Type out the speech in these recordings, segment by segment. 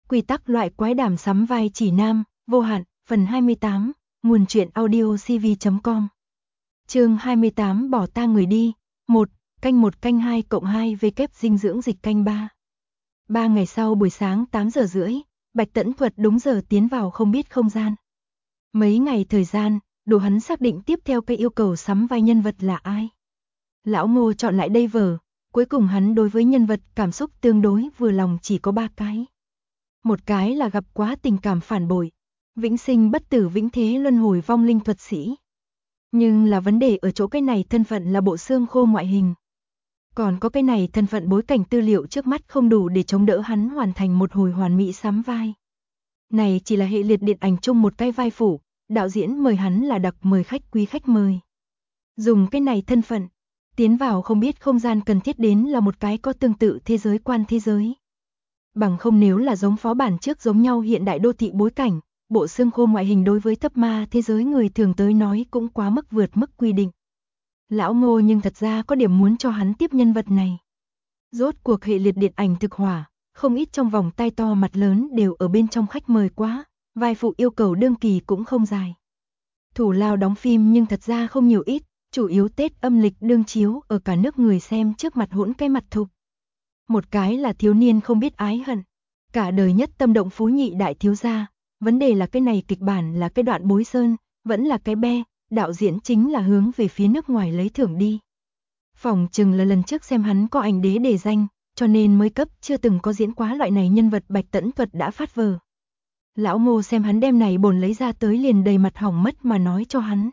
Quy tắc loại quái đàm sắm vai chỉ nam, vô hạn, phần 28, nguồn truyện audio cv.com. Chương 28 bỏ ta người đi, 1, canh 2 cộng 2 vkép dinh dưỡng dịch canh 3. 3 ngày sau buổi sáng 8 giờ rưỡi, Bạch Tẫn Thuật đúng giờ tiến vào không biết không gian. Mấy ngày thời gian, đủ hắn xác định tiếp theo cái yêu cầu sắm vai nhân vật là ai. Lão Ngô chọn lại đây vở, cuối cùng hắn đối với nhân vật cảm xúc tương đối vừa lòng chỉ có 3 cái. Một cái là gặp quá tình cảm phản bội, vĩnh sinh bất tử vĩnh thế luân hồi vong linh thuật sĩ. Nhưng là vấn đề ở chỗ cái này thân phận là bộ xương khô ngoại hình. Còn có cái này thân phận bối cảnh tư liệu trước mắt không đủ để chống đỡ hắn hoàn thành một hồi hoàn mỹ sắm vai. Này chỉ là hệ liệt điện ảnh chung một cái vai phụ, đạo diễn mời hắn là đặc mời khách quý khách mời. Dùng cái này thân phận, tiến vào không biết không gian cần thiết đến là một cái có tương tự thế giới quan thế giới. Bằng không nếu là giống phó bản trước giống nhau hiện đại đô thị bối cảnh, bộ xương khô ngoại hình đối với thấp ma thế giới người thường tới nói cũng quá mức vượt mức quy định. Lão Ngô nhưng thật ra có điểm muốn cho hắn tiếp nhân vật này. Rốt cuộc hệ liệt điện ảnh thực hỏa, không ít trong vòng tay to mặt lớn đều ở bên trong khách mời quá, vai phụ yêu cầu đương kỳ cũng không dài. Thủ lao đóng phim nhưng thật ra không nhiều ít, chủ yếu Tết âm lịch đương chiếu ở cả nước người xem trước mặt hỗn cái mặt thục. Một cái là thiếu niên không biết ái hận, cả đời nhất tâm động phú nhị đại thiếu gia, vấn đề là cái này kịch bản là cái đoạn bối sơn, vẫn là cái be, đạo diễn chính là hướng về phía nước ngoài lấy thưởng đi. Phỏng chừng là lần trước xem hắn có ảnh đế đề danh, cho nên mới cấp chưa từng có diễn quá loại này nhân vật Bạch Tẫn Thuật đã phát vờ. Lão Ngô xem hắn đem này bổn lấy ra tới liền đầy mặt hỏng mất mà nói cho hắn.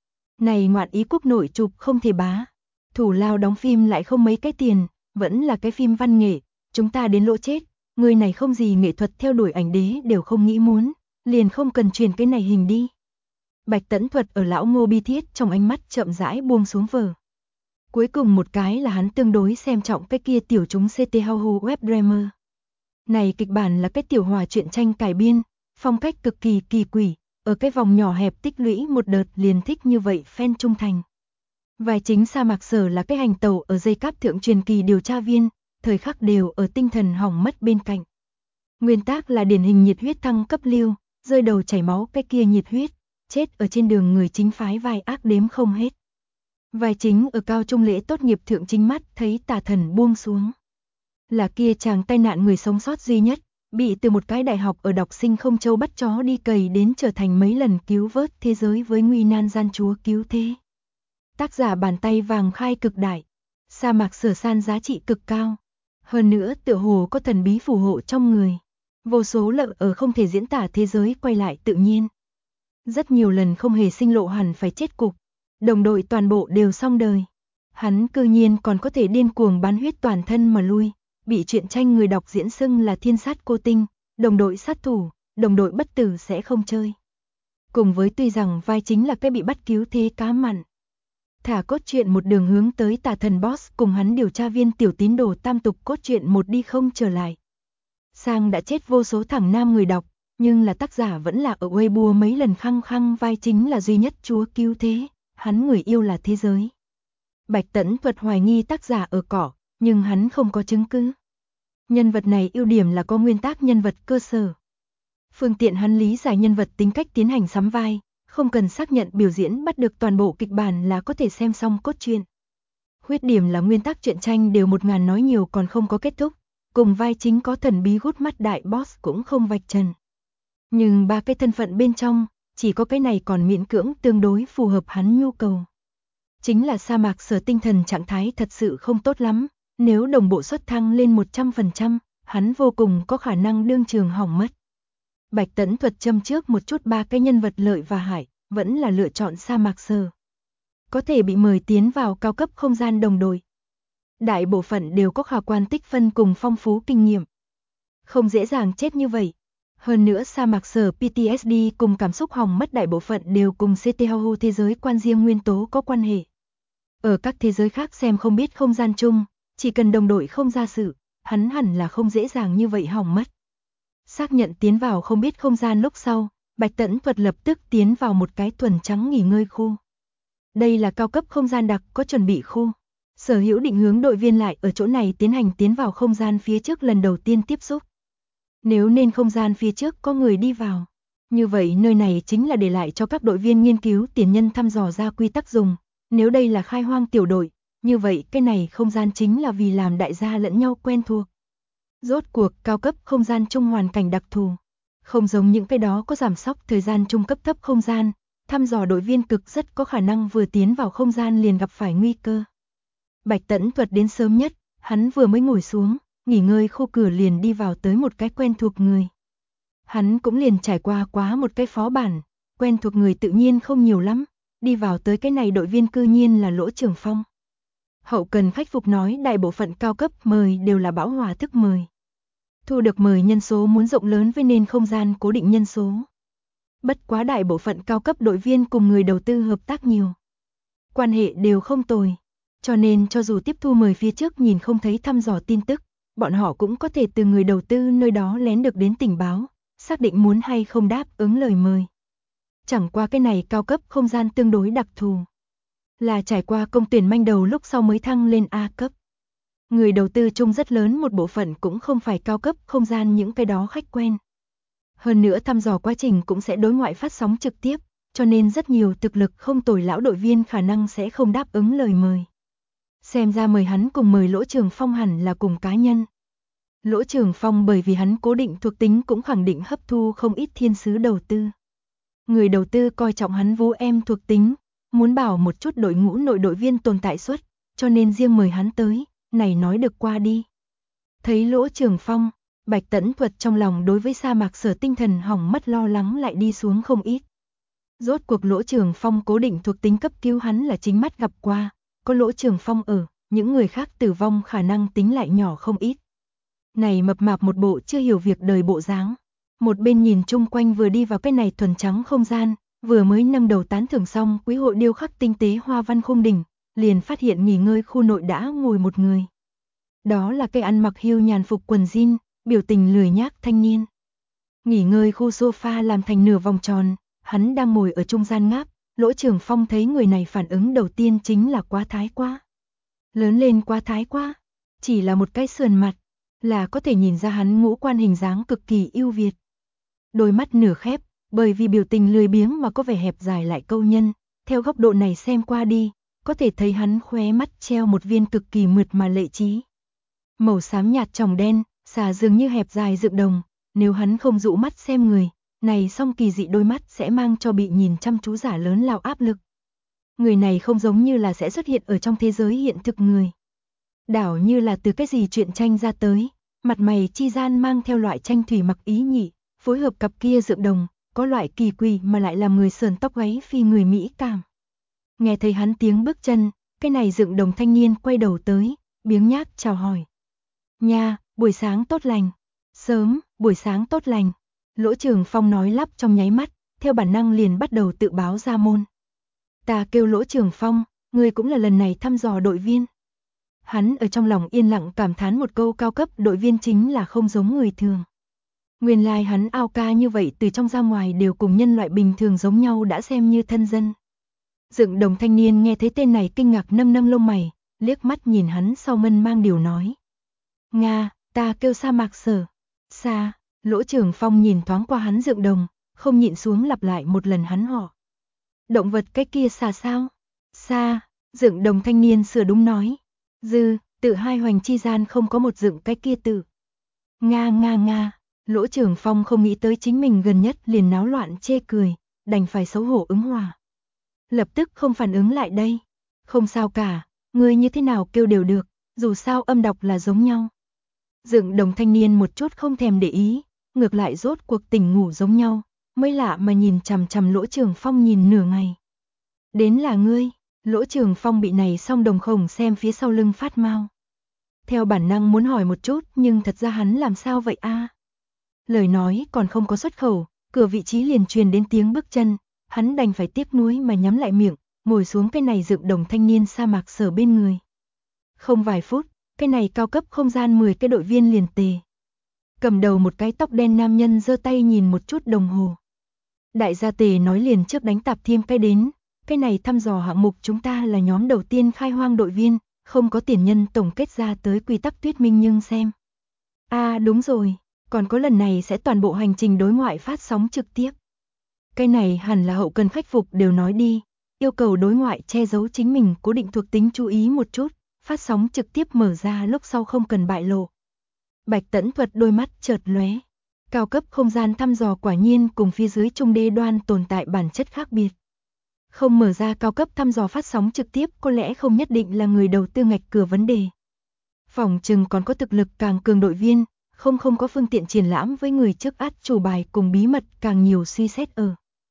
Này ngoạn ý quốc nội chụp không thể bá, thủ lao đóng phim lại không mấy cái tiền, vẫn là cái phim văn nghệ, chúng ta đến lỗ chết, người này không gì nghệ thuật theo đuổi ảnh đế đều không nghĩ muốn, liền không cần truyền cái này hình đi. Bạch Tẫn Thuật ở lão Ngô bi thiết trong ánh mắt chậm rãi buông xuống vở. Cuối cùng một cái là hắn tương đối xem trọng cái kia tiểu chúng CT Hau Webdreamer. Này kịch bản là cái tiểu hòa truyện tranh cải biên, phong cách cực kỳ kỳ quỷ, ở cái vòng nhỏ hẹp tích lũy một đợt liền thích như vậy fan trung thành. Vai chính Sa Mạc Sở là cái hành tẩu ở dây cáp thượng truyền kỳ điều tra viên, thời khắc đều ở tinh thần hỏng mất bên cạnh. Nguyên tác là điển hình nhiệt huyết thăng cấp lưu, rơi đầu chảy máu cái kia nhiệt huyết, chết ở trên đường người chính phái vai ác đếm không hết. Vai chính ở cao trung lễ tốt nghiệp thượng chính mắt thấy tà thần buông xuống. Là kia chàng tai nạn người sống sót duy nhất, bị từ một cái đại học ở đọc sinh không châu bắt chó đi cày đến trở thành mấy lần cứu vớt thế giới với nguy nan gian chúa cứu thế. Tác giả bàn tay vàng khai cực đại, Sa Mạc Sở san giá trị cực cao. Hơn nữa tựa hồ có thần bí phù hộ trong người. Vô số lợ ở không thể diễn tả thế giới quay lại tự nhiên. Rất nhiều lần không hề sinh lộ hẳn phải chết cục. Đồng đội toàn bộ đều xong đời. Hắn cư nhiên còn có thể điên cuồng bán huyết toàn thân mà lui. Bị truyện tranh người đọc diễn xưng là thiên sát cô tinh, đồng đội sát thủ, đồng đội bất tử sẽ không chơi. Cùng với tuy rằng vai chính là cái bị bắt cứu thế cá mặn. Thả cốt truyện một đường hướng tới tà thần boss cùng hắn điều tra viên tiểu tín đồ tam tục cốt truyện một đi không trở lại. Sang đã chết vô số thẳng nam người đọc, nhưng là tác giả vẫn là ở Weibo mấy lần khăng khăng vai chính là duy nhất chúa cứu thế, hắn người yêu là thế giới. Bạch Tẫn Thuật hoài nghi tác giả ở cỏ, nhưng hắn không có chứng cứ. Nhân vật này ưu điểm là có nguyên tắc nhân vật cơ sở. Phương tiện hắn lý giải nhân vật tính cách tiến hành sắm vai, không cần xác nhận biểu diễn bắt được toàn bộ kịch bản là có thể xem xong cốt truyện. Khuyết điểm là nguyên tắc truyện tranh đều 1000 nói nhiều còn không có kết thúc, cùng vai chính có thần bí hút mắt đại boss cũng không vạch trần. Nhưng ba cái thân phận bên trong, chỉ có cái này còn miễn cưỡng tương đối phù hợp hắn nhu cầu. Chính là Sa Mạc Sở tinh thần trạng thái thật sự không tốt lắm, nếu đồng bộ xuất thăng lên 100%, hắn vô cùng có khả năng đương trường hỏng mất. Bạch Tẫn Thuật châm trước một chút ba cái nhân vật lợi và hại, vẫn là lựa chọn Sa Mạc Sở. Có thể bị mời tiến vào cao cấp không gian đồng đội. Đại bộ phận đều có khả quan tích phân cùng phong phú kinh nghiệm. Không dễ dàng chết như vậy. Hơn nữa Sa Mạc Sở PTSD cùng cảm xúc hỏng mất đại bộ phận đều cùng CT Hau thế giới quan riêng nguyên tố có quan hệ. Ở các thế giới khác xem không biết không gian chung, chỉ cần đồng đội không ra sự, hắn hẳn là không dễ dàng như vậy hỏng mất. Xác nhận tiến vào không biết không gian lúc sau, Bạch Tẫn Thuật lập tức tiến vào một cái thuần trắng nghỉ ngơi khu. Đây là cao cấp không gian đặc có chuẩn bị khu. Sở hữu định hướng đội viên lại ở chỗ này tiến hành tiến vào không gian phía trước lần đầu tiên tiếp xúc. Nếu nên không gian phía trước có người đi vào, như vậy nơi này chính là để lại cho các đội viên nghiên cứu tiền nhân thăm dò ra quy tắc dùng. Nếu đây là khai hoang tiểu đội, như vậy cái này không gian chính là vì làm đại gia lẫn nhau quen thuộc. Rốt cuộc cao cấp không gian chung hoàn cảnh đặc thù. Không giống những cái đó có giảm sóc thời gian trung cấp thấp không gian, thăm dò đội viên cực rất có khả năng vừa tiến vào không gian liền gặp phải nguy cơ. Bạch Tẫn Thuật đến sớm nhất, hắn vừa mới ngồi xuống, nghỉ ngơi khu cửa liền đi vào tới một cái quen thuộc người. Hắn cũng liền trải qua quá một cái phó bản, quen thuộc người tự nhiên không nhiều lắm, đi vào tới cái này đội viên cư nhiên là Lỗ Trường Phong. Hậu cần khách phục nói đại bộ phận cao cấp mời đều là bão hòa thức mời. Thu được mời nhân số muốn rộng lớn với nên không gian cố định nhân số. Bất quá đại bộ phận cao cấp đội viên cùng người đầu tư hợp tác nhiều. Quan hệ đều không tồi. Cho nên cho dù tiếp thu mời phía trước nhìn không thấy thăm dò tin tức, bọn họ cũng có thể từ người đầu tư nơi đó lén được đến tình báo, xác định muốn hay không đáp ứng lời mời. Chẳng qua cái này cao cấp không gian tương đối đặc thù. Là trải qua công tuyển manh đầu lúc sau mới thăng lên A cấp. Người đầu tư chung rất lớn một bộ phận cũng không phải cao cấp không gian những cái đó khách quen. Hơn nữa thăm dò quá trình cũng sẽ đối ngoại phát sóng trực tiếp, cho nên rất nhiều thực lực không tồi lão đội viên khả năng sẽ không đáp ứng lời mời. Xem ra mời hắn cùng mời Lỗ Trường Phong hẳn là cùng cá nhân. Lỗ Trường Phong bởi vì hắn cố định thuộc tính cũng khẳng định hấp thu không ít thiên sứ đầu tư. Người đầu tư coi trọng hắn vũ em thuộc tính, muốn bảo một chút đội ngũ nội đội viên tồn tại suất, cho nên riêng mời hắn tới, này nói được qua đi. Thấy Lỗ Trường Phong, Bạch Tẫn Thuật trong lòng đối với sa mạc Sở tinh thần hỏng mất lo lắng lại đi xuống không ít. Rốt cuộc Lỗ Trường Phong cố định thuộc tính cấp cứu hắn là chính mắt gặp qua, có Lỗ Trường Phong ở, những người khác tử vong khả năng tính lại nhỏ không ít. Này mập mạp một bộ chưa hiểu việc đời bộ dáng, một bên nhìn chung quanh vừa đi vào cái này thuần trắng không gian, vừa mới nâng đầu tán thưởng xong quý hội điêu khắc tinh tế hoa văn khung đỉnh, liền phát hiện nghỉ ngơi khu nội đã ngồi một người. Đó là cái ăn mặc hưu nhàn phục quần jean, biểu tình lười nhác thanh niên. Nghỉ ngơi khu sofa làm thành nửa vòng tròn, hắn đang ngồi ở trung gian ngáp, Lỗ Trường Phong thấy người này phản ứng đầu tiên chính là quá thái quá. Lớn lên quá thái quá, chỉ là một cái sườn mặt, là có thể nhìn ra hắn ngũ quan hình dáng cực kỳ ưu việt. Đôi mắt nửa khép, bởi vì biểu tình lười biếng mà có vẻ hẹp dài lại câu nhân, theo góc độ này xem qua đi, có thể thấy hắn khóe mắt treo một viên cực kỳ mượt mà lệ trí. Màu xám nhạt tròng đen, xà dường như hẹp dài dựng đồng, nếu hắn không dụ mắt xem người, này song kỳ dị đôi mắt sẽ mang cho bị nhìn chăm chú giả lớn lao áp lực. Người này không giống như là sẽ xuất hiện ở trong thế giới hiện thực người. Đảo như là từ cái gì chuyện tranh ra tới, mặt mày chi gian mang theo loại tranh thủy mặc ý nhị, phối hợp cặp kia dựng đồng, có loại kỳ quỷ mà lại làm người sờn tóc gáy phi người Mỹ cảm. Nghe thấy hắn tiếng bước chân, cái này dựng đồng thanh niên quay đầu tới, biếng nhác chào hỏi. Nha, buổi sáng tốt lành. Sớm, buổi sáng tốt lành. Lỗ Trường Phong nói lắp trong nháy mắt, theo bản năng liền bắt đầu tự báo ra môn. Ta kêu Lỗ Trường Phong, ngươi cũng là lần này thăm dò đội viên. Hắn ở trong lòng yên lặng cảm thán một câu cao cấp đội viên chính là không giống người thường. Nguyên lai hắn ao ca như vậy từ trong ra ngoài đều cùng nhân loại bình thường giống nhau đã xem như thân dân. Dựng đồng thanh niên nghe thấy tên này kinh ngạc nâng nâng lông mày, liếc mắt nhìn hắn sau mân mang điều nói. Nga, ta kêu sa mạc Sở. Sa, Lỗ Trường Phong nhìn thoáng qua hắn dựng đồng, không nhịn xuống lặp lại một lần hắn họ. Động vật cái kia xà sao? Sa, dựng đồng thanh niên sửa đúng nói. Dư, tự hai hoành chi gian không có một dựng cái kia tự. Nga nga nga, Lỗ Trường Phong không nghĩ tới chính mình gần nhất liền náo loạn chê cười, đành phải xấu hổ ứng hòa. Lập tức không phản ứng lại đây. Không sao cả, ngươi như thế nào kêu đều được, dù sao âm đọc là giống nhau. Dựng đồng thanh niên một chút không thèm để ý, ngược lại rốt cuộc tỉnh ngủ giống nhau, mới lạ mà nhìn chằm chằm Lỗ Trường Phong nhìn nửa ngày. Đến là ngươi, Lỗ Trường Phong bị này song đồng khổng xem phía sau lưng phát mau. Theo bản năng muốn hỏi một chút nhưng thật ra hắn làm sao vậy a? Lời nói còn không có xuất khẩu, cửa vị trí liền truyền đến tiếng bước chân, hắn đành phải tiếc nuối mà nhắm lại miệng, ngồi xuống cái này dựng đồng thanh niên sa mạc Sở bên người. Không vài phút, cái này cao cấp không gian 10 cái đội viên liền tề. Cầm đầu một cái tóc đen nam nhân giơ tay nhìn một chút đồng hồ. Đại gia tề nói liền trước đánh tạp thêm cái đến, cái này thăm dò hạng mục chúng ta là nhóm đầu tiên khai hoang đội viên, không có tiền nhân tổng kết ra tới quy tắc thuyết minh nhưng xem. À đúng rồi, Còn có lần này sẽ toàn bộ hành trình đối ngoại phát sóng trực tiếp. Cái này hẳn là hậu cần khắc phục đều nói đi, yêu cầu đối ngoại che giấu chính mình cố định thuộc tính chú ý một chút, phát sóng trực tiếp mở ra lúc sau không cần bại lộ. Bạch Tẫn Thuật đôi mắt chợt lóe. Cao cấp không gian thăm dò quả nhiên cùng phía dưới trung đê đoan tồn tại bản chất khác biệt. Không mở ra cao cấp thăm dò phát sóng trực tiếp có lẽ không nhất định là người đầu tư ngạch cửa vấn đề. Phỏng chừng còn có thực lực càng cường đội viên, không có phương tiện triển lãm với người trước át chủ bài cùng bí mật càng nhiều suy xét ở.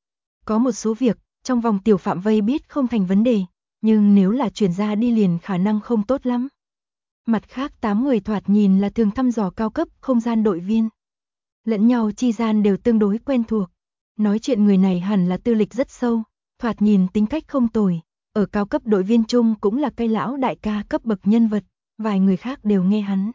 Có một số việc, trong vòng tiểu phạm vây biết không thành vấn đề, nhưng nếu là chuyển ra đi liền khả năng không tốt lắm. Mặt khác 8 người thoạt nhìn là thường thăm dò cao cấp không gian đội viên. Lẫn nhau chi gian đều tương đối quen thuộc. Nói chuyện người này hẳn là tư lịch rất sâu, thoạt nhìn tính cách không tồi. Ở cao cấp đội viên chung cũng là cây lão đại ca cấp bậc nhân vật, vài người khác đều nghe hắn.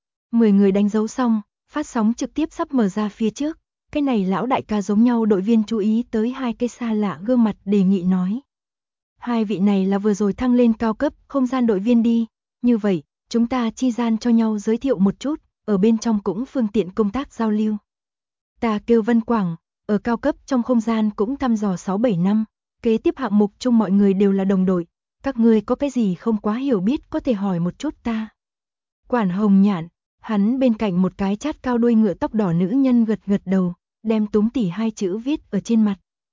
10 người đánh dấu xong, phát sóng trực tiếp sắp mở ra phía trước. Cái này lão đại ca giống nhau đội viên chú ý tới hai cái xa lạ gương mặt đề nghị nói. Hai vị này là vừa rồi thăng lên cao cấp không gian đội viên đi, như vậy, chúng ta chi gian cho nhau giới thiệu một chút, ở bên trong cũng phương tiện công tác giao lưu. Ta kêu Vân Quảng, ở cao cấp trong không gian cũng thăm dò 6-7 năm, kế tiếp hạng mục chung mọi người đều là đồng đội, các ngươi có cái gì không quá hiểu biết có thể hỏi một chút ta. Quản Hồng Nhạn, hắn bên cạnh một cái chát cao đuôi ngựa tóc đỏ nữ nhân gật gật đầu, đem túm tỉ hai chữ viết ở trên mặt.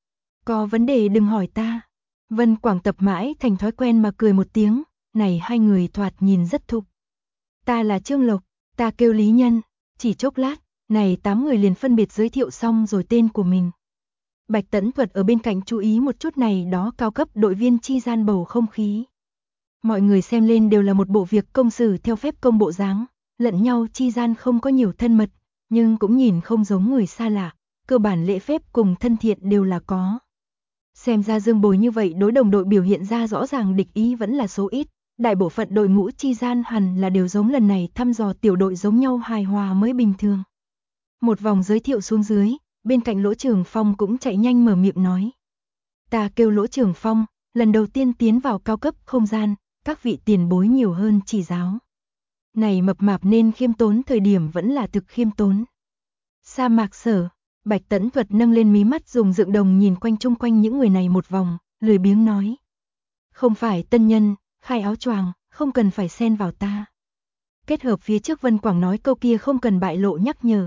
Có vấn đề đừng hỏi ta. Vân Quảng tập mãi thành thói quen mà cười một tiếng, này hai người thoạt nhìn rất thục. Ta là Trương Lộc, ta kêu Lý Nhân, chỉ chốc lát, này 8 người liền phân biệt giới thiệu xong rồi tên của mình. Bạch Tẫn Thuật ở bên cạnh chú ý một chút này đó cao cấp đội viên chi gian bầu không khí. Mọi người xem lên đều là một bộ việc công xử theo phép công bộ dáng, lẫn nhau chi gian không có nhiều thân mật, nhưng cũng nhìn không giống người xa lạ, cơ bản lễ phép cùng thân thiện đều là có. Xem ra Dương Bồi như vậy đối đồng đội biểu hiện ra rõ ràng địch ý vẫn là số ít, đại bộ phận đội ngũ chi gian hẳn là đều giống lần này thăm dò tiểu đội giống nhau hài hòa mới bình thường. Một vòng giới thiệu xuống dưới, bên cạnh Lỗ Trường Phong cũng chạy nhanh mở miệng nói. Ta kêu Lỗ Trường Phong, lần đầu tiên tiến vào cao cấp không gian, các vị tiền bối nhiều hơn chỉ giáo. Này mập mạp nên khiêm tốn thời điểm vẫn là thực khiêm tốn. Sa Mạc Sở, Bạch Tẫn Thuật nâng lên mí mắt dùng dựng đồng nhìn quanh chung quanh những người này một vòng, lười biếng nói. Không phải tân nhân, khai áo choàng, không cần phải xen vào ta. Kết hợp phía trước Vân Quảng nói câu kia không cần bại lộ nhắc nhở.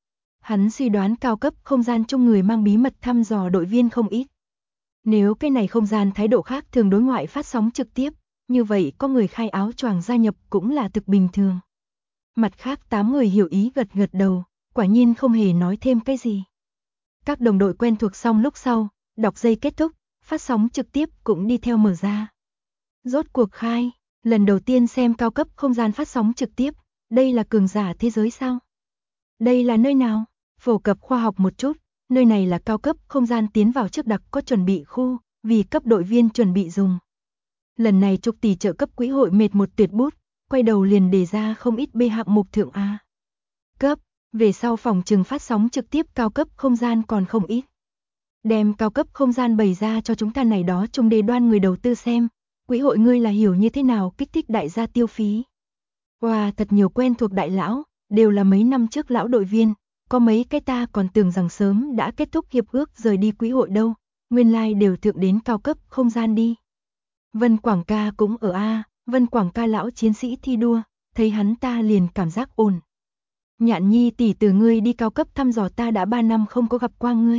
Hắn suy đoán cao cấp không gian chung người mang bí mật thăm dò đội viên không ít. Nếu cái này không gian thái độ khác thường đối ngoại phát sóng trực tiếp, như vậy có người khai áo choàng gia nhập cũng là thực bình thường. Mặt khác 8 người hiểu ý gật gật đầu, quả nhiên không hề nói thêm cái gì. Các đồng đội quen thuộc xong lúc sau, đọc dây kết thúc, phát sóng trực tiếp cũng đi theo mở ra. Rốt cuộc khai, lần đầu tiên xem cao cấp không gian phát sóng trực tiếp, đây là cường giả thế giới sao? Đây là nơi nào? Phổ cập khoa học một chút, nơi này là cao cấp không gian tiến vào trước đặc có chuẩn bị khu, vì cấp đội viên chuẩn bị dùng. Lần này chục tỷ trợ cấp quỹ hội mệt một tuyệt bút, quay đầu liền đề ra không ít B hạng mục thượng A. Cấp, về sau phòng trừng phát sóng trực tiếp cao cấp không gian còn không ít. Đem cao cấp không gian bày ra cho chúng ta này đó trung đề đoan người đầu tư xem, quỹ hội ngươi là hiểu như thế nào kích thích đại gia tiêu phí. Wow, thật nhiều quen thuộc đại lão, đều là mấy năm trước lão đội viên, có mấy cái ta còn tưởng rằng sớm đã kết thúc hiệp ước rời đi quỹ hội đâu, nguyên lai đều thượng đến cao cấp không gian đi. Vân Quảng ca cũng ở A, Vân Quảng ca lão chiến sĩ thi đua, thấy hắn ta liền cảm giác ổn. Nhạn Nhi tỷ từ ngươi đi cao cấp thăm dò ta đã 3 năm không có gặp qua ngươi.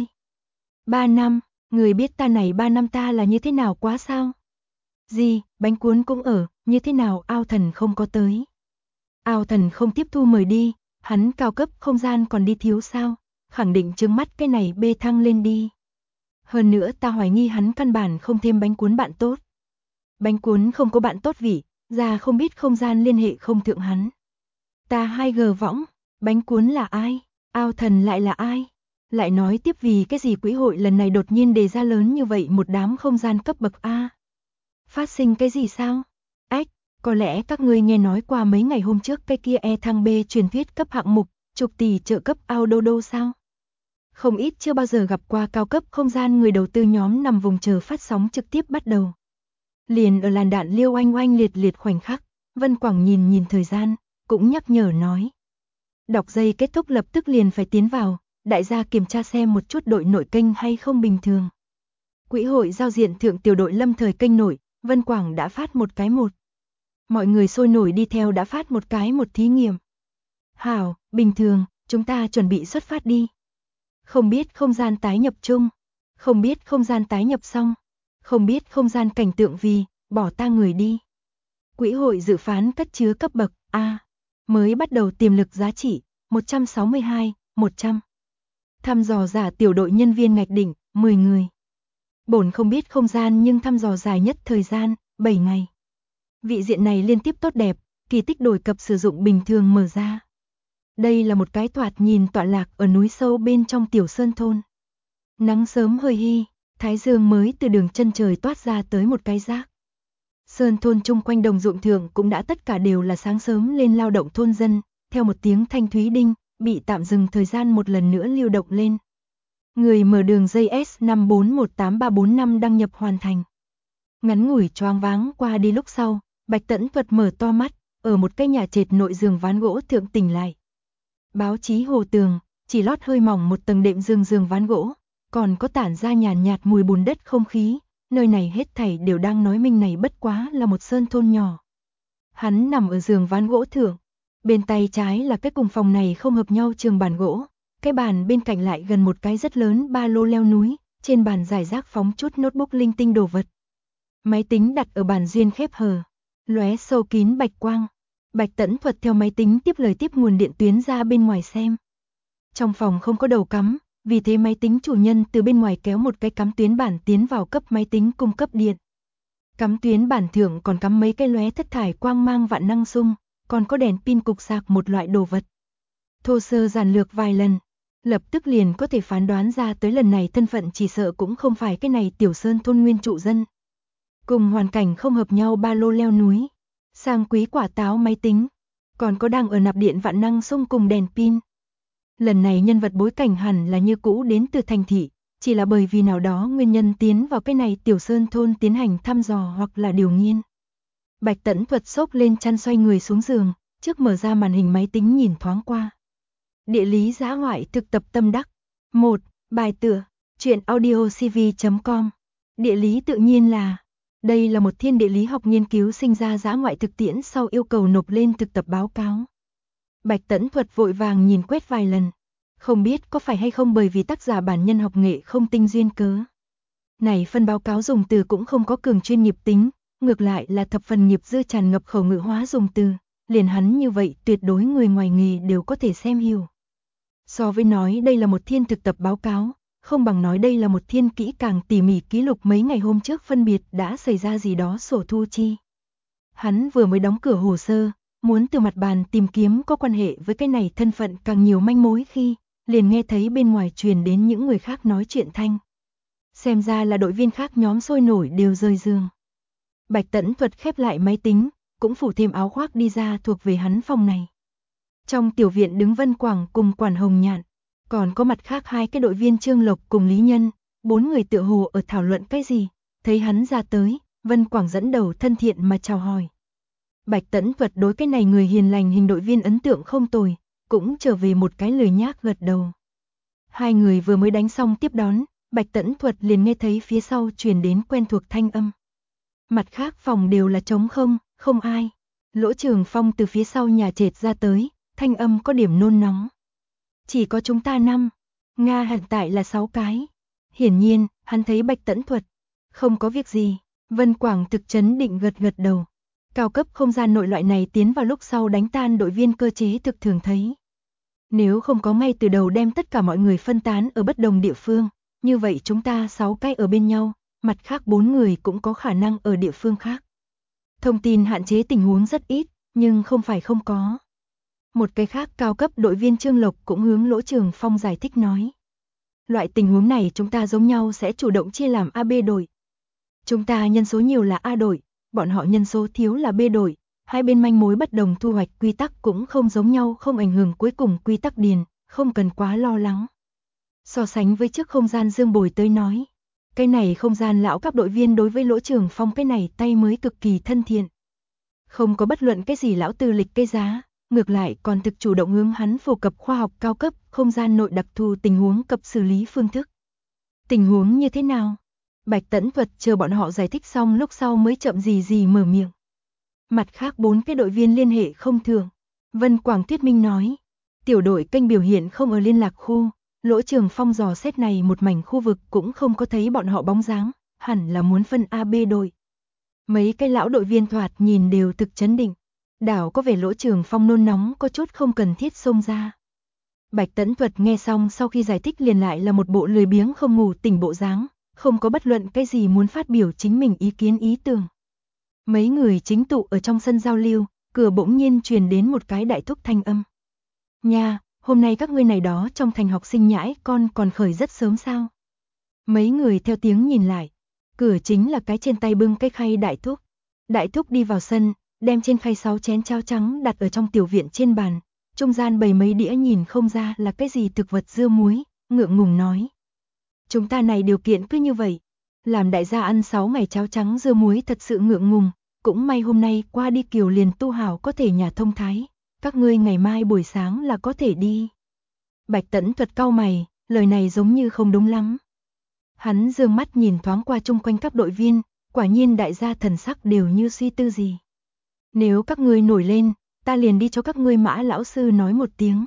3 năm, người biết ta này 3 năm ta là như thế nào quá sao? Gì, bánh cuốn cũng ở, như thế nào ao thần không có tới. Ao thần không tiếp thu mời đi, hắn cao cấp không gian còn đi thiếu sao, khẳng định trừng mắt cái này bê thăng lên đi. Hơn nữa ta hoài nghi hắn căn bản không thêm bánh cuốn bạn tốt. Bánh cuốn không có bạn tốt vị, ra không biết không gian liên hệ không thượng hắn. Ta 2G võng, bánh cuốn là ai, ao thần lại là ai? Lại nói tiếp vì cái gì quỹ hội lần này đột nhiên đề ra lớn như vậy một đám không gian cấp bậc A. Phát sinh cái gì sao? Ách, có lẽ các ngươi nghe nói qua mấy ngày hôm trước cái kia E thăng B truyền thuyết cấp hạng mục, chục tỷ trợ cấp ao đô đô sao? Không ít chưa bao giờ gặp qua cao cấp không gian người đầu tư nhóm nằm vùng chờ phát sóng trực tiếp bắt đầu. Liền ở làn đạn liêu oanh oanh liệt liệt khoảnh khắc, Vân Quảng nhìn thời gian, cũng nhắc nhở nói. Đọc giây kết thúc lập tức liền phải tiến vào, đại gia kiểm tra xem một chút đội nội kênh hay không bình thường. Quỹ hội giao diện thượng tiểu đội lâm thời kênh nổi, Vân Quảng đã phát một cái một. Mọi người sôi nổi đi theo đã phát một cái một thí nghiệm. Hảo, bình thường, chúng ta chuẩn bị xuất phát đi. Không biết không gian tái nhập chung, không biết không gian tái nhập xong, không biết không gian cảnh tượng vì, bỏ ta người đi. Quỹ hội dự phán cất chứa cấp bậc A, mới bắt đầu tiềm lực giá trị 162, 100. Thăm dò giả tiểu đội nhân viên ngạch đỉnh 10 người. Bổn không biết không gian nhưng thăm dò dài nhất thời gian 7 ngày. Vị diện này liên tiếp tốt đẹp, kỳ tích đổi cập sử dụng bình thường mở ra. Đây là một cái thoạt nhìn tọa lạc ở núi sâu bên trong tiểu sơn thôn. Nắng sớm hơi hi, thái dương mới từ đường chân trời toát ra tới một cái rác. Sơn thôn chung quanh đồng ruộng thượng cũng đã tất cả đều là sáng sớm lên lao động thôn dân, theo một tiếng thanh thúy đinh, bị tạm dừng thời gian một lần nữa lưu động lên. Người mở đường dây S5418345 đăng nhập hoàn thành. Ngắn ngủi choáng váng qua đi lúc sau, Bạch Tẫn Thuật mở to mắt, ở một cái nhà trệt nội giường ván gỗ thượng tỉnh lại. Báo chí hồ tường, chỉ lót hơi mỏng một tầng đệm giường ván gỗ, còn có tản ra nhàn nhạt mùi bùn đất không khí, nơi này hết thảy đều đang nói minh này bất quá là một sơn thôn nhỏ. Hắn nằm ở giường ván gỗ thượng, bên tay trái là cái cùng phòng này không hợp nhau trường bàn gỗ, cái bàn bên cạnh lại gần một cái rất lớn ba lô leo núi, trên bàn rải rác phóng chút notebook linh tinh đồ vật. Máy tính đặt ở bàn duyên khép hờ, lóe sâu kín bạch quang. Bạch Tẫn Thuật theo máy tính tiếp lời tiếp nguồn điện tuyến ra bên ngoài xem. Trong phòng không có đầu cắm, vì thế máy tính chủ nhân từ bên ngoài kéo một cái cắm tuyến bản tiến vào cấp máy tính cung cấp điện. Cắm tuyến bản thượng còn cắm mấy cái lóe thất thải quang mang vạn năng xung, còn có đèn pin cục sạc một loại đồ vật. Thô sơ giản lược vài lần, lập tức liền có thể phán đoán ra tới lần này thân phận chỉ sợ cũng không phải cái này tiểu sơn thôn nguyên trụ dân. Cùng hoàn cảnh không hợp nhau ba lô leo núi, sang quý quả táo máy tính, còn có đang ở nạp điện vạn năng xung cùng đèn pin. Lần này nhân vật bối cảnh hẳn là như cũ đến từ thành thị, chỉ là bởi vì nào đó nguyên nhân tiến vào cái này tiểu sơn thôn tiến hành thăm dò hoặc là điều nghiên. Bạch Tẫn Thuật xốc lên chăn xoay người xuống giường, trước mở ra màn hình máy tính nhìn thoáng qua. Địa lý dã ngoại thực tập tâm đắc. 1. Bài tựa, truyện audiocv.com. Địa lý tự nhiên là, đây là một thiên địa lý học nghiên cứu sinh ra dã ngoại thực tiễn sau yêu cầu nộp lên thực tập báo cáo. Bạch Tẫn Thuật vội vàng nhìn quét vài lần, không biết có phải hay không bởi vì tác giả bản nhân học nghệ không tinh duyên cớ. Này phân báo cáo dùng từ cũng không có cường chuyên nghiệp tính, ngược lại là thập phần nghiệp dư tràn ngập khẩu ngữ hóa dùng từ, liền hắn như vậy tuyệt đối người ngoài nghề đều có thể xem hiểu. So với nói đây là một thiên thực tập báo cáo, không bằng nói đây là một thiên kỹ càng tỉ mỉ ký lục mấy ngày hôm trước phân biệt đã xảy ra gì đó sổ thu chi. Hắn vừa mới đóng cửa hồ sơ, muốn từ mặt bàn tìm kiếm có quan hệ với cái này thân phận càng nhiều manh mối khi, liền nghe thấy bên ngoài truyền đến những người khác nói chuyện thanh. Xem ra là đội viên khác nhóm sôi nổi đều rơi giường. Bạch Tẫn Thuật khép lại máy tính, cũng phủ thêm áo khoác đi ra thuộc về hắn phòng này. Trong tiểu viện đứng Vân Quảng cùng Quản Hồng Nhạn, còn có mặt khác hai cái đội viên Trương Lộc cùng Lý Nhân, 4 người tựa hồ ở thảo luận cái gì, thấy hắn ra tới, Vân Quảng dẫn đầu thân thiện mà chào hỏi. Bạch Tẫn Thuật đối cái này người hiền lành hình đội viên ấn tượng không tồi, cũng trở về một cái lười nhác gật đầu. Hai người vừa mới đánh xong tiếp đón, Bạch Tẫn Thuật liền nghe thấy phía sau truyền đến quen thuộc thanh âm. Mặt khác phòng đều là trống không, không ai. Lỗ Trường Phong từ phía sau nhà trệt ra tới, thanh âm có điểm nôn nóng. Chỉ có chúng ta 5, Nga hiện tại là 6 cái. Hiển nhiên, hắn thấy Bạch Tẫn Thuật. Không có việc gì, Vân Quảng thực chấn định gật gật đầu. Cao cấp không gian nội loại này tiến vào lúc sau đánh tan đội viên cơ chế thực thường thấy. Nếu không có ngay từ đầu đem tất cả mọi người phân tán ở bất đồng địa phương, như vậy chúng ta 6 cái ở bên nhau, mặt khác 4 người cũng có khả năng ở địa phương khác. Thông tin hạn chế tình huống rất ít, nhưng không phải không có. Một cái khác cao cấp đội viên Trương Lộc cũng hướng Lỗ Trường Phong giải thích nói. Loại tình huống này chúng ta giống nhau sẽ chủ động chia làm AB đội. Chúng ta nhân số nhiều là A đội, bọn họ nhân số thiếu là B đội, hai bên manh mối bất đồng thu hoạch quy tắc cũng không giống nhau, không ảnh hưởng cuối cùng quy tắc điền, không cần quá lo lắng. So sánh với trước không gian Dương Bồi tới nói, cái này không gian lão các đội viên đối với Lỗ Trường Phong cái này tay mới cực kỳ thân thiện. Không có bất luận cái gì lão tư lịch cái giá, ngược lại còn thực chủ động hướng hắn phổ cập khoa học cao cấp, không gian nội đặc thù tình huống cập xử lý phương thức. Tình huống như thế nào? Bạch Tẫn Thuật chờ bọn họ giải thích xong lúc sau mới chậm gì mở miệng. Mặt khác 4 cái đội viên liên hệ không thường. Vân Quảng thuyết minh nói, tiểu đội kênh biểu hiện không ở liên lạc khu, Lỗ Trường Phong dò xét này một mảnh khu vực cũng không có thấy bọn họ bóng dáng, hẳn là muốn phân A B đội. Mấy cái lão đội viên thoạt nhìn đều thực chấn định, đảo có vẻ Lỗ Trường Phong nôn nóng có chút không cần thiết xông ra. Bạch Tẫn Thuật nghe xong sau khi giải thích liền lại là một bộ lười biếng không ngủ tỉnh bộ dáng, không có bất luận cái gì muốn phát biểu chính mình ý kiến ý tưởng. Mấy người chính tụ ở trong sân giao lưu, cửa bỗng nhiên truyền đến một cái đại thúc thanh âm. Nha, hôm nay các ngươi này đó trong thành học sinh nhãi con còn khởi rất sớm sao? Mấy người theo tiếng nhìn lại, cửa chính là cái trên tay bưng cái khay đại thúc. Đại thúc đi vào sân, đem trên khay 6 chén cháo trắng đặt ở trong tiểu viện trên bàn, trung gian bày mấy đĩa nhìn không ra là cái gì thực vật dưa muối, ngượng ngùng nói. Chúng ta này điều kiện cứ như vậy, làm đại gia ăn 6 ngày cháo trắng dưa muối thật sự ngượng ngùng, cũng may hôm nay qua đi Kiều liền tu hảo có thể nhà thông thái, các ngươi ngày mai buổi sáng là có thể đi. Bạch Tẫn Thuật cau mày, lời này giống như không đúng lắm. Hắn dương mắt nhìn thoáng qua chung quanh các đội viên, quả nhiên đại gia thần sắc đều như suy tư gì. Nếu các ngươi nổi lên, ta liền đi cho các ngươi Mã lão sư nói một tiếng.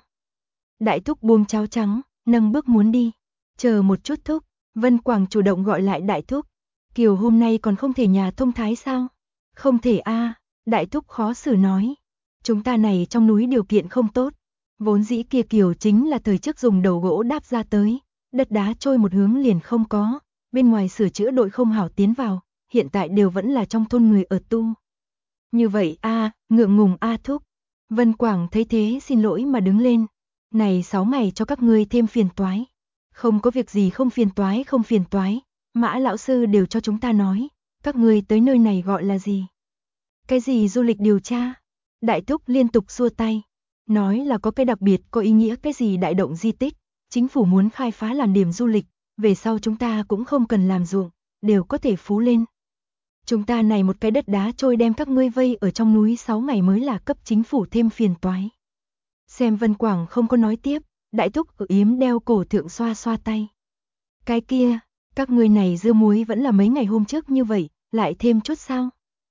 Đại thúc buông cháo trắng, nâng bước muốn đi. Chờ một chút thúc, Vân Quảng chủ động gọi lại đại thúc. Kiều hôm nay còn không thể nhà thông thái sao? Không thể a, đại thúc khó xử nói. Chúng ta này trong núi điều kiện không tốt. Vốn dĩ kia Kiều chính là thời trước dùng đầu gỗ đáp ra tới. Đất đá trôi một hướng liền không có. Bên ngoài sửa chữa đội không hảo tiến vào. Hiện tại đều vẫn là trong thôn người ở tu. Như vậy a, ngượng ngùng a thúc. Vân Quảng thấy thế xin lỗi mà đứng lên. Này 6 ngày cho các ngươi thêm phiền toái. Không có việc gì không phiền toái. Mã lão sư đều cho chúng ta nói. Các ngươi tới nơi này gọi là gì? Cái gì du lịch điều tra? Đại thúc liên tục xua tay. Nói là có cái đặc biệt có ý nghĩa cái gì đại động di tích. Chính phủ muốn khai phá làm điểm du lịch. Về sau chúng ta cũng không cần làm ruộng. Đều có thể phú lên. Chúng ta này một cái đất đá trôi đem các ngươi vây ở trong núi 6 ngày mới là cấp chính phủ thêm phiền toái. Xem Vân Quảng không có nói tiếp. Đại thúc ở yếm đeo cổ thượng xoa xoa tay. Cái kia, các ngươi này dưa muối vẫn là mấy ngày hôm trước như vậy, lại thêm chút sao?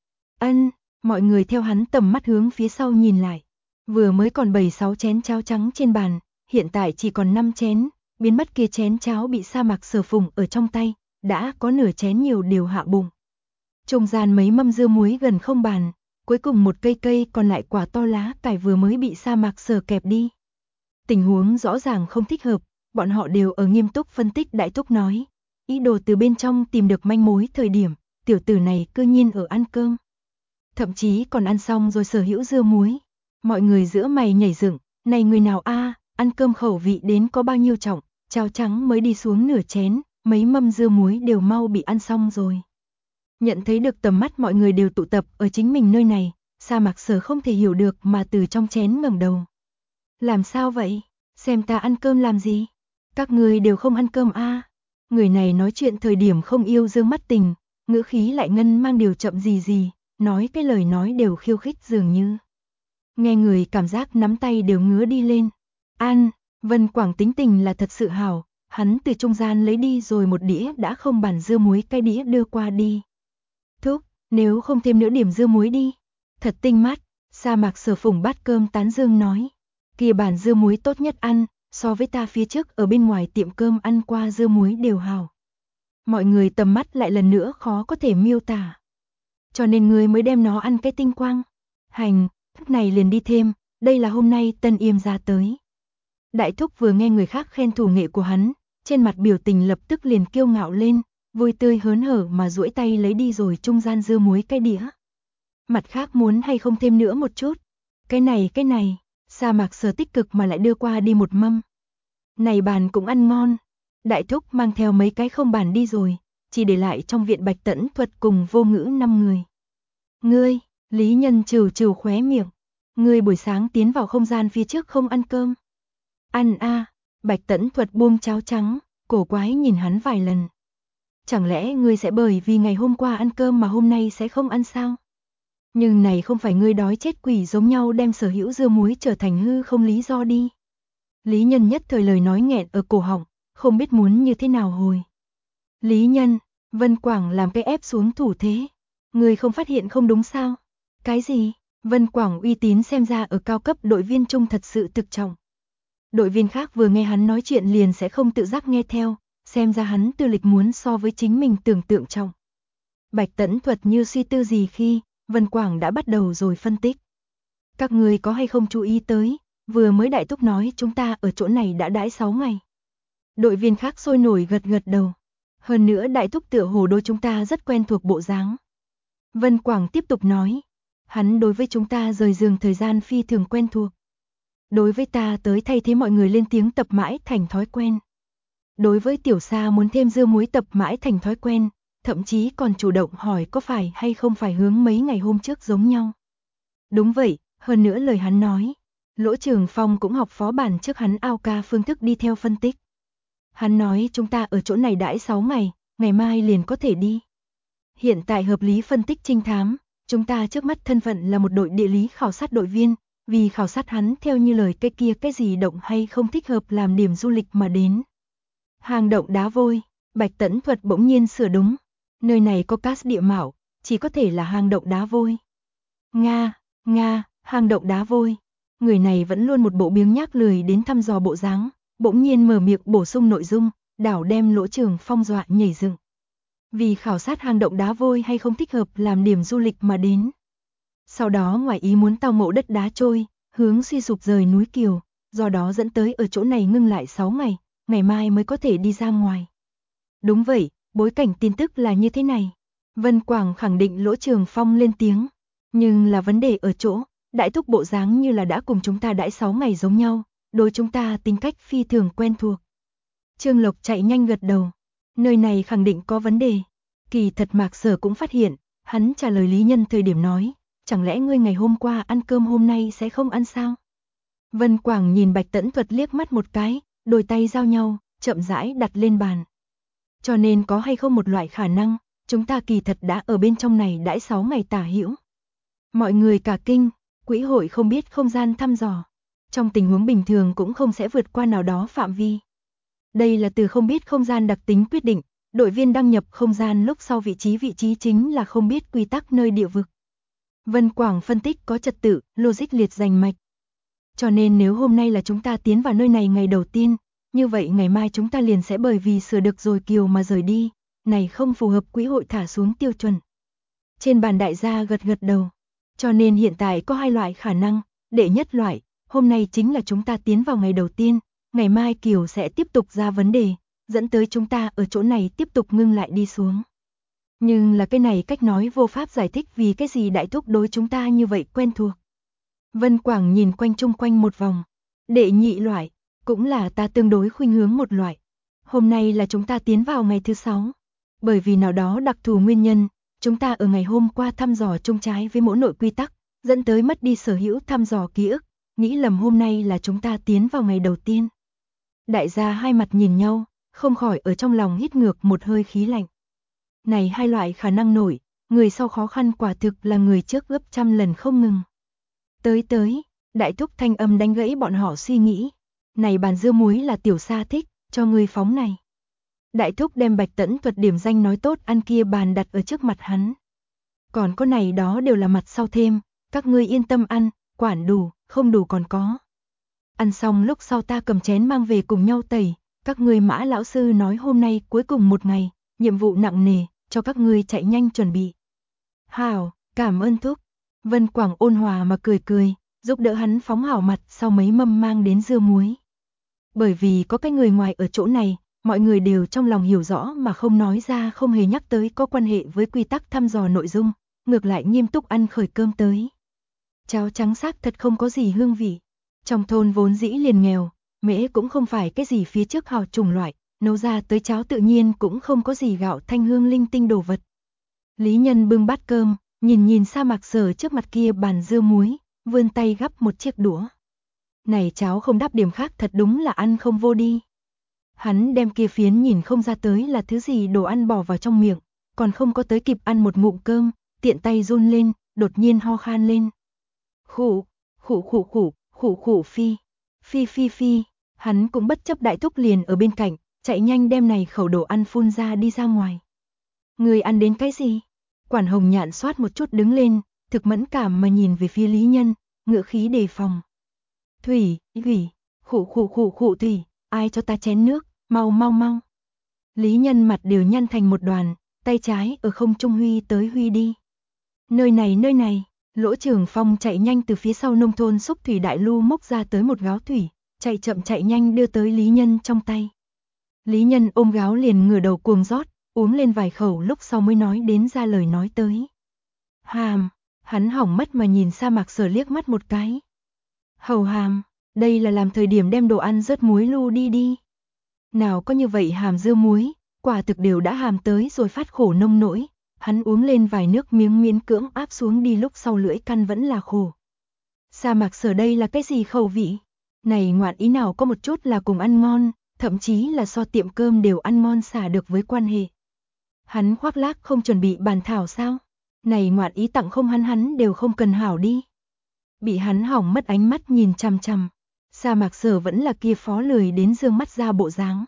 Ân, mọi người theo hắn tầm mắt hướng phía sau nhìn lại. Vừa mới còn 7-6 chén cháo trắng trên bàn, hiện tại chỉ còn 5 chén, biến mất kia chén cháo bị sa mạc Sở Phùng ở trong tay, đã có nửa chén nhiều đều hạ bụng. Trung gian mấy mâm dưa muối gần không bàn, cuối cùng một cây còn lại quả to lá cải vừa mới bị sa mạc Sở kẹp đi. Tình huống rõ ràng không thích hợp, bọn họ đều ở nghiêm túc phân tích. Đại thúc nói, ý đồ từ bên trong tìm được manh mối thời điểm, tiểu tử này cư nhiên ở ăn cơm. Thậm chí còn ăn xong rồi sở hữu dưa muối. Mọi người giữa mày nhảy dựng, này người nào a, ăn cơm khẩu vị đến có bao nhiêu trọng, cháo trắng mới đi xuống nửa chén, mấy mâm dưa muối đều mau bị ăn xong rồi. Nhận thấy được tầm mắt mọi người đều tụ tập ở chính mình nơi này, sa mạc Sở không thể hiểu được mà từ trong chén ngẩng đầu. Làm sao vậy? Xem ta ăn cơm làm gì? Các người đều không ăn cơm a? Người này nói chuyện thời điểm không yêu dương mắt tình, ngữ khí lại ngân mang điều chậm gì, nói cái lời nói đều khiêu khích dường như. Nghe người cảm giác nắm tay đều ngứa đi lên. An, Vân Quảng tính tình là thật sự hảo, hắn từ trung gian lấy đi rồi một đĩa đã không bản dưa muối cái đĩa đưa qua đi. Thúc, nếu không thêm nữa điểm dưa muối đi. Thật tinh mắt, sa mạc Sở Phùng bát cơm tán dương nói. Kia bản dưa muối tốt nhất ăn, so với ta phía trước ở bên ngoài tiệm cơm ăn qua dưa muối đều hảo. Mọi người tầm mắt lại lần nữa khó có thể miêu tả. Cho nên người mới đem nó ăn cái tinh quang. Hành, thức này liền đi thêm, đây là hôm nay Tân Yêm ra tới. Đại thúc vừa nghe người khác khen thủ nghệ của hắn, trên mặt biểu tình lập tức liền kiêu ngạo lên, vui tươi hớn hở mà duỗi tay lấy đi rồi trung gian dưa muối cái đĩa. Mặt khác muốn hay không thêm nữa một chút. Cái này. Sa mạc Sở tích cực mà lại đưa qua đi một mâm. Này bàn cũng ăn ngon. Đại thúc mang theo mấy cái không bàn đi rồi, chỉ để lại trong viện Bạch Tẫn Thuật cùng Vô Ngữ 5 người. Ngươi, Lý Nhân trừ khóe miệng. Ngươi buổi sáng tiến vào không gian phía trước không ăn cơm. Ăn a, Bạch Tẫn Thuật buông cháo trắng, cổ quái nhìn hắn vài lần. Chẳng lẽ ngươi sẽ bởi vì ngày hôm qua ăn cơm mà hôm nay sẽ không ăn sao? Nhưng này không phải ngươi đói chết quỷ giống nhau đem sở hữu dưa muối trở thành hư không lý do đi. Lý Nhân nhất thời lời nói nghẹn ở cổ họng, không biết muốn như thế nào hồi. Lý Nhân, Vân Quảng làm cái ép xuống thủ thế. Ngươi không phát hiện không đúng sao? Cái gì? Vân Quảng uy tín xem ra ở cao cấp đội viên trung thật sự thực trọng. Đội viên khác vừa nghe hắn nói chuyện liền sẽ không tự giác nghe theo, xem ra hắn tư lịch muốn so với chính mình tưởng tượng trọng. Bạch Tẫn Thuật như suy tư gì khi, Vân Quảng đã bắt đầu rồi phân tích. Các người có hay không chú ý tới, vừa mới Đại Túc nói chúng ta ở chỗ này đã đãi 6 ngày. Đội viên khác sôi nổi gật gật đầu. Hơn nữa Đại Túc tựa hồ đối chúng ta rất quen thuộc bộ dáng. Vân Quảng tiếp tục nói, hắn đối với chúng ta rời giường thời gian phi thường quen thuộc. Đối với ta tới thay thế mọi người lên tiếng tập mãi thành thói quen. Đối với Tiểu Sa muốn thêm dưa muối tập mãi thành thói quen, thậm chí còn chủ động hỏi có phải hay không phải hướng mấy ngày hôm trước giống nhau. Đúng vậy, hơn nữa lời hắn nói, Lỗ Trường Phong cũng học phó bản trước hắn ao ca phương thức đi theo phân tích. Hắn nói chúng ta ở chỗ này đãi 6 ngày, ngày mai liền có thể đi. Hiện tại hợp lý phân tích trinh thám, chúng ta trước mắt thân phận là một đội địa lý khảo sát đội viên, vì khảo sát hắn theo như lời cái kia cái gì động hay không thích hợp làm điểm du lịch mà đến. Hang động đá vôi, Bạch Tẫn Thuật bỗng nhiên sửa đúng. Nơi này có cát địa mạo, chỉ có thể là hang động đá vôi. Nga, hang động đá vôi. Người này vẫn luôn một bộ biếng nhác lười đến thăm dò bộ dáng, bỗng nhiên mở miệng bổ sung nội dung, đảo đem Lỗ Trường Phong dọa nhảy dựng. Vì khảo sát hang động đá vôi hay không thích hợp làm điểm du lịch mà đến. Sau đó ngoài ý muốn tao ngộ đất đá trôi, hướng suy sụp rời núi Kiều, do đó dẫn tới ở chỗ này ngưng lại 6 ngày, ngày mai mới có thể đi ra ngoài. Đúng vậy, bối cảnh tin tức là như thế này. Vân Quảng khẳng định Lỗ Trường Phong lên tiếng, nhưng là vấn đề ở chỗ, Đại Thúc bộ dáng như là đã cùng chúng ta đãi 6 ngày giống nhau, đối chúng ta tính cách phi thường quen thuộc. Trương Lộc chạy nhanh gật đầu, nơi này khẳng định có vấn đề. Kỳ thật Mạc Sở cũng phát hiện, hắn trả lời Lý Nhân thời điểm nói, chẳng lẽ ngươi ngày hôm qua ăn cơm hôm nay sẽ không ăn sao? Vân Quảng nhìn Bạch Tẫn Thuật liếc mắt một cái, đôi tay giao nhau, chậm rãi đặt lên bàn. Cho nên có hay không một loại khả năng, chúng ta kỳ thật đã ở bên trong này đãi 6 ngày tả hữu. Mọi người cả kinh, quỹ hội không biết không gian thăm dò. Trong tình huống bình thường cũng không sẽ vượt qua nào đó phạm vi. Đây là từ không biết không gian đặc tính quyết định, đội viên đăng nhập không gian lúc sau vị trí chính là không biết quy tắc nơi địa vực. Vân Quảng phân tích có trật tự, logic liệt rành mạch. Cho nên nếu hôm nay là chúng ta tiến vào nơi này ngày đầu tiên, như vậy ngày mai chúng ta liền sẽ bởi vì sửa được rồi Kiều mà rời đi, này không phù hợp quỹ hội thả xuống tiêu chuẩn. Trên bàn đại gia gật gật đầu, cho nên hiện tại có hai loại khả năng, đệ nhất loại, hôm nay chính là chúng ta tiến vào ngày đầu tiên, ngày mai Kiều sẽ tiếp tục ra vấn đề, dẫn tới chúng ta ở chỗ này tiếp tục ngưng lại đi xuống. Nhưng là cái này cách nói vô pháp giải thích vì cái gì Đại Thúc đối chúng ta như vậy quen thuộc. Vân Quảng nhìn quanh chung quanh một vòng, đệ nhị loại, cũng là ta tương đối khuynh hướng một loại. Hôm nay là chúng ta tiến vào ngày thứ 6. Bởi vì nào đó đặc thù nguyên nhân, chúng ta ở ngày hôm qua thăm dò chung trái với mỗi nội quy tắc, dẫn tới mất đi sở hữu thăm dò ký ức, nghĩ lầm hôm nay là chúng ta tiến vào ngày đầu tiên. Đại gia hai mặt nhìn nhau, không khỏi ở trong lòng hít ngược một hơi khí lạnh. Này hai loại khả năng nổi, người sau khó khăn quả thực là người trước gấp trăm lần không ngừng. Tới, Đại Thúc thanh âm đánh gãy bọn họ suy nghĩ. Này bàn dưa muối là Tiểu Sa thích, cho người phóng này. Đại Thúc đem Bạch Tẫn Thuật điểm danh nói tốt ăn kia bàn đặt ở trước mặt hắn. Còn có này đó đều là mặt sau thêm, các ngươi yên tâm ăn, quản đủ, không đủ còn có. Ăn xong lúc sau ta cầm chén mang về cùng nhau tẩy, các ngươi Mã lão sư nói hôm nay cuối cùng một ngày, nhiệm vụ nặng nề, cho các ngươi chạy nhanh chuẩn bị. Hảo, cảm ơn Thúc. Vân Quảng ôn hòa mà cười, giúp đỡ hắn phóng hảo mặt sau mấy mâm mang đến dưa muối. Bởi vì có cái người ngoài ở chỗ này, mọi người đều trong lòng hiểu rõ mà không nói ra, không hề nhắc tới có quan hệ với quy tắc thăm dò nội dung, ngược lại nghiêm túc ăn khởi cơm tới. Cháo trắng xác thật không có gì hương vị. Trong thôn vốn dĩ liền nghèo, mễ cũng không phải cái gì phía trước hào chủng loại, nấu ra tới cháo tự nhiên cũng không có gì gạo thanh hương linh tinh đồ vật. Lý Nhân bưng bát cơm, nhìn sa Mạc Sở trước mặt kia bàn dưa muối, vươn tay gắp một chiếc đũa. Này cháo không đắp điểm khác thật đúng là ăn không vô đi. Hắn đem kia phiến nhìn không ra tới là thứ gì đồ ăn bỏ vào trong miệng, còn không có tới kịp ăn một ngụm cơm, tiện tay run lên, đột nhiên ho khan lên. Khụ, khụ khụ khụ, khụ khụ phi, phi phi phi, hắn cũng bất chấp đại thúc liền ở bên cạnh, chạy nhanh đem này khẩu đồ ăn phun ra đi ra ngoài. Người ăn đến cái gì? Quản Hồng Nhạn xoát một chút đứng lên, thực mẫn cảm mà nhìn về phía Lý Nhân, ngựa khí đề phòng. Thủy, khụ khụ khụ khụ thủy, ai cho ta chén nước, mau mau mau. Lý Nhân mặt đều nhăn thành một đoàn, tay trái ở không trung huy tới huy đi. Nơi này, Lỗ Trường Phong chạy nhanh từ phía sau nông thôn xúc thủy đại lưu mốc ra tới một gáo thủy, chạy chậm chạy nhanh đưa tới Lý Nhân trong tay. Lý Nhân ôm gáo liền ngửa đầu cuồng rót, uống lên vài khẩu lúc sau mới nói đến ra lời nói tới. Hàm, hắn hỏng mất mà nhìn Sa Mạc Sở liếc mắt một cái. Hầu hàm, đây là làm thời điểm đem đồ ăn rớt muối lu đi đi. Nào có như vậy hàm dưa muối, quả thực đều đã hàm tới rồi phát khổ nông nỗi. Hắn uống lên vài nước miếng miễn cưỡng áp xuống đi lúc sau lưỡi căn vẫn là khổ. Sa Mạc Sở đây là cái gì khẩu vị? Này ngoạn ý nào có một chút là cùng ăn ngon, thậm chí là so tiệm cơm đều ăn ngon xả được với quan hệ. Hắn khoác lác không chuẩn bị bàn thảo sao? Này ngoạn ý tặng không hắn đều không cần hảo đi. Bị hắn hỏng mất ánh mắt nhìn chằm chằm. Sa Mạc Sở vẫn là kia phó lười đến dương mắt ra bộ dáng.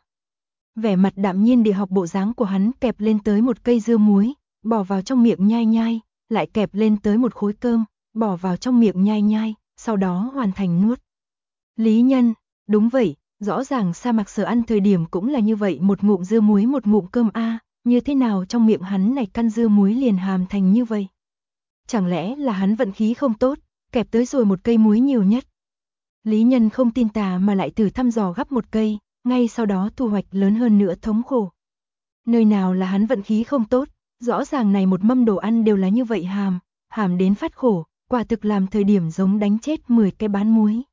Vẻ mặt đạm nhiên để học bộ dáng của hắn kẹp lên tới một cây dưa muối, bỏ vào trong miệng nhai nhai, lại kẹp lên tới một khối cơm, bỏ vào trong miệng nhai nhai, sau đó hoàn thành nuốt. Lý Nhân, đúng vậy, rõ ràng Sa Mạc Sở ăn thời điểm cũng là như vậy, một ngụm dưa muối một ngụm cơm a, như thế nào trong miệng hắn này căn dưa muối liền hàm thành như vậy? Chẳng lẽ là hắn vận khí không tốt, kẹp tới rồi một cây muối nhiều nhất? Lý Nhân không tin tà mà lại thử thăm dò gắp một cây, ngay sau đó thu hoạch lớn hơn nữa thống khổ. Nơi nào là hắn vận khí không tốt, rõ ràng này một mâm đồ ăn đều là như vậy hàm đến phát khổ, quả thực làm thời điểm giống đánh chết 10 cái bán muối.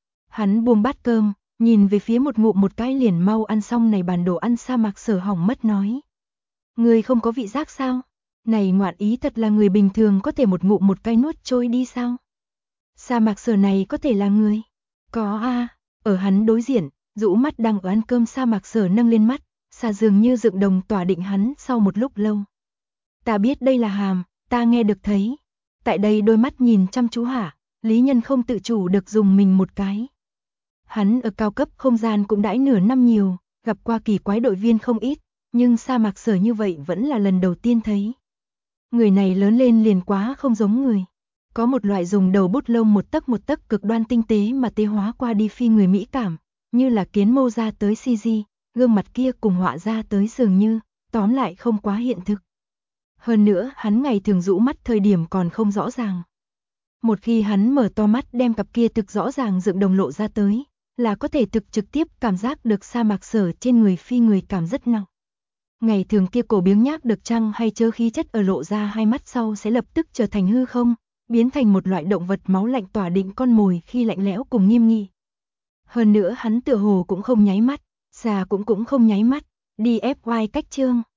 Hắn buông bát cơm, nhìn về phía một ngụm một cái liền mau ăn xong này bàn đồ ăn. Sa Mạc Sở hỏng mất nói. Người không có vị giác sao? Này ngoạn ý thật là người bình thường có thể một ngụm một cái nuốt trôi đi sao? Sa Mạc Sở này có thể là người? Có a, ở hắn đối diện, rũ mắt đang ở ăn cơm. Sa Mạc Sở nâng lên mắt, xa dường như dựng đồng tỏa định hắn sau một lúc lâu. Ta biết đây là hàm, ta nghe được thấy. Tại đây đôi mắt nhìn chăm chú hả, Lý Nhân không tự chủ được dùng mình một cái. Hắn ở cao cấp không gian cũng đãi nửa năm nhiều, gặp qua kỳ quái đội viên không ít, nhưng Sa Mạc Sở như vậy vẫn là lần đầu tiên thấy. Người này lớn lên liền quá không giống người. Có một loại dùng đầu bút lông một tấc cực đoan tinh tế mà tế hóa qua đi phi người mỹ cảm, như là kiến mô ra tới CG, gương mặt kia cùng họa ra tới dường như, tóm lại không quá hiện thực. Hơn nữa hắn ngày thường rũ mắt thời điểm còn không rõ ràng. Một khi hắn mở to mắt đem cặp kia thực rõ ràng dựng đồng lộ ra tới, là có thể trực tiếp cảm giác được Sa Mạc Sở trên người phi người cảm rất nặng. Ngày thường kia cổ biếng nhác được chăng hay chớ khí chất ở lộ ra hai mắt sau sẽ lập tức trở thành hư không, biến thành một loại động vật máu lạnh tỏa định con mồi khi lạnh lẽo cùng nghiêm nghị. Hơn nữa hắn tựa hồ cũng không nháy mắt, già cũng không nháy mắt, đi FY cách chương.